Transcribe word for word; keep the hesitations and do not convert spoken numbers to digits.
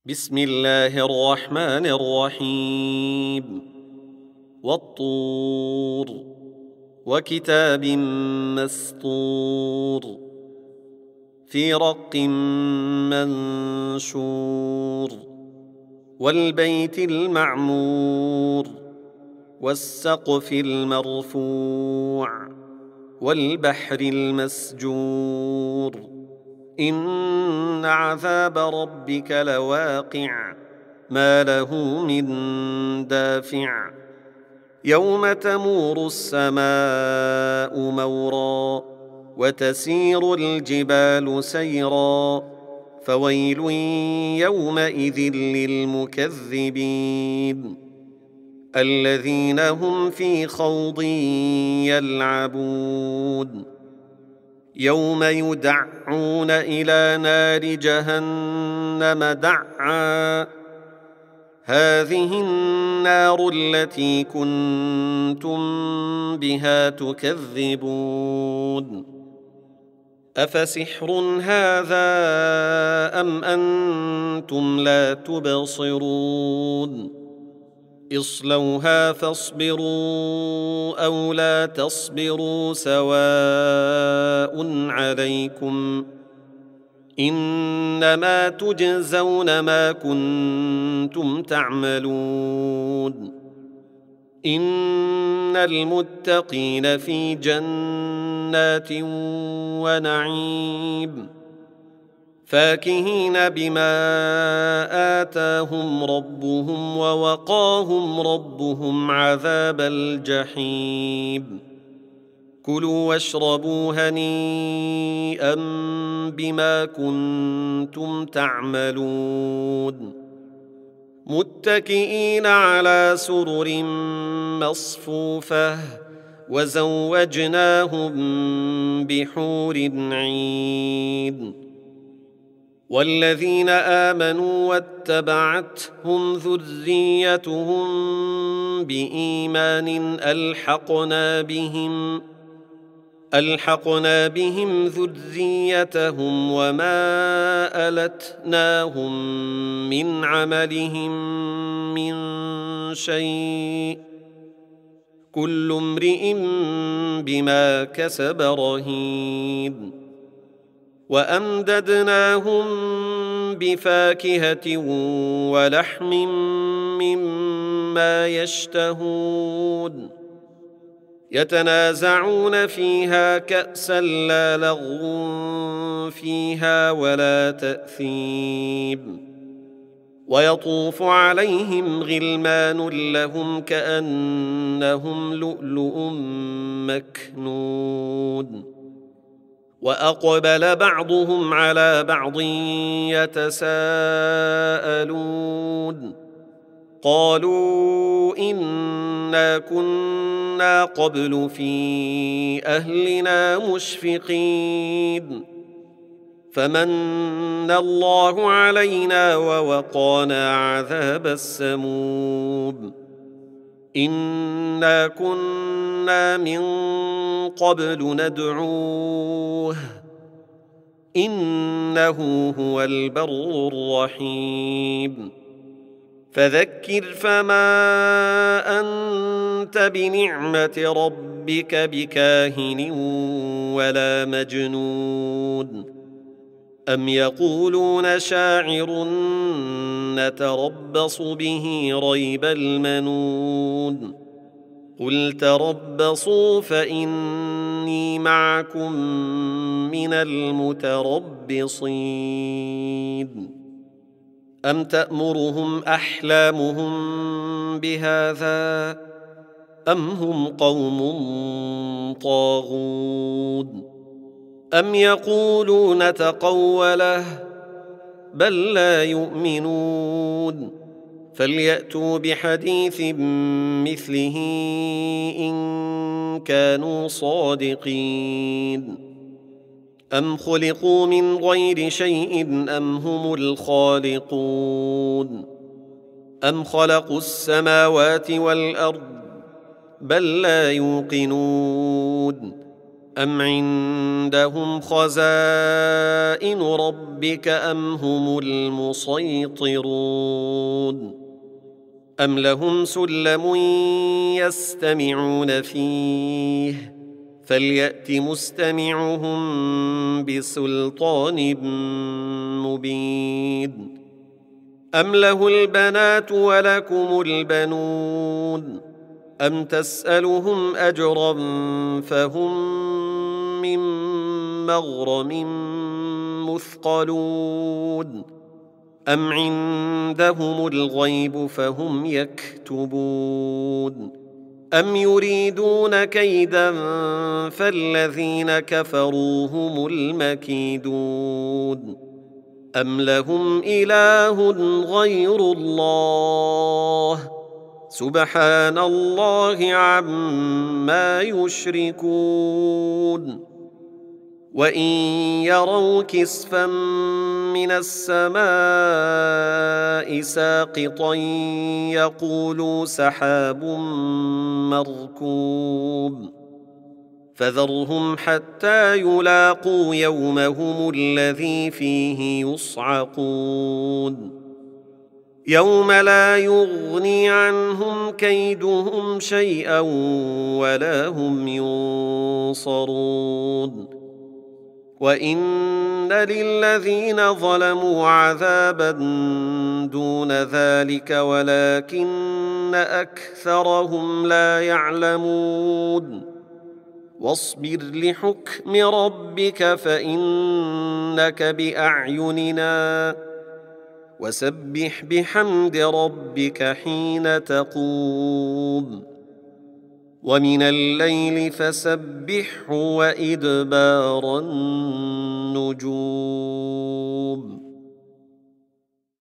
بسم الله الرحمن الرحيم والطور وكتاب مسطور في رق منشور والبيت المعمور والسقف المرفوع والبحر المسجور إن عذاب ربك لواقع ما له من دافع يوم تمور السماء مورا وتسير الجبال سيرا فويل يومئذ للمكذبين الذين هم في خوض يلعبون يوم يدعون إلى نار جهنم دعا هذه النار التي كنتم بها تكذبون أفسحر هذا أم أنتم لا تبصرون اصلوها فاصبروا أو لا تصبروا سواء عليكم إنما تجزون ما كنتم تعملون إن المتقين في جنات ونعيم فاكهين بما آتاهم ربهم ووقاهم ربهم عذاب الجحيم كلوا واشربوا هنيئا بما كنتم تعملون متكئين على سرر مصفوفة وزوجناهم بحور عين والذين آمنوا واتبعتهم ذريتهم بإيمان ألحقنا بهم ألحقنا بهم ذريتهم وما ألتناهم من عملهم من شيء كل امرئ بما كسب رهين وأمددناهم بفاكهة ولحم مما يشتهون يتنازعون فيها كأسا لا لغو فيها ولا تأثيم ويطوف عليهم غلمان لهم كأنهم لؤلؤ مكنون وأقبل بعضهم على بعض يتساءلون قالوا إنا كنا قبل في أهلنا مشفقين فمن الله علينا ووقانا عذاب السموم إنا كنا من قبل ندعوه إنه هو البر الرحيم فذكر فما أنت بنعمة ربك بكاهن ولا مجنون أم يقولون شاعر نتربص به ريب المنون قل تربصوا فإني معكم من المتربصين أم تأمرهم أحلامهم بهذا أم هم قوم طاغون أم يقولون تقوله بل لا يؤمنون فليأتوا بحديث مثله إن كانوا صادقين أم خلقوا من غير شيء أم هم الخالقون أم خلقوا السماوات والأرض بل لا يوقنون أم عندهم خزائن ربك أم هم المسيطرون أم لهم سلم يستمعون فيه فليأت مستمعهم بسلطان مبين أم له البنات ولكم البنون أم تسألهم أجرا فهم من مغرم مثقلون أم عندهم الغيب فهم يكتبون أم يريدون كيدا فالذين كفروا هم المكيدون أم لهم إله غير الله سبحان الله عما يشركون وإن يروا كسفا من السماء ساقطا يقولوا سحاب مركوب فذرهم حتى يلاقوا يومهم الذي فيه يصعقون يوم لا يغني عنهم كيدهم شيئا ولا هم ينصرون وإن للذين ظلموا عذابا دون ذلك ولكن أكثرهم لا يعلمون واصبر لحكم ربك فإنك بأعيننا وسبح بحمد ربك حين تقوم ومن الليل فسبحه وإدبار النجوم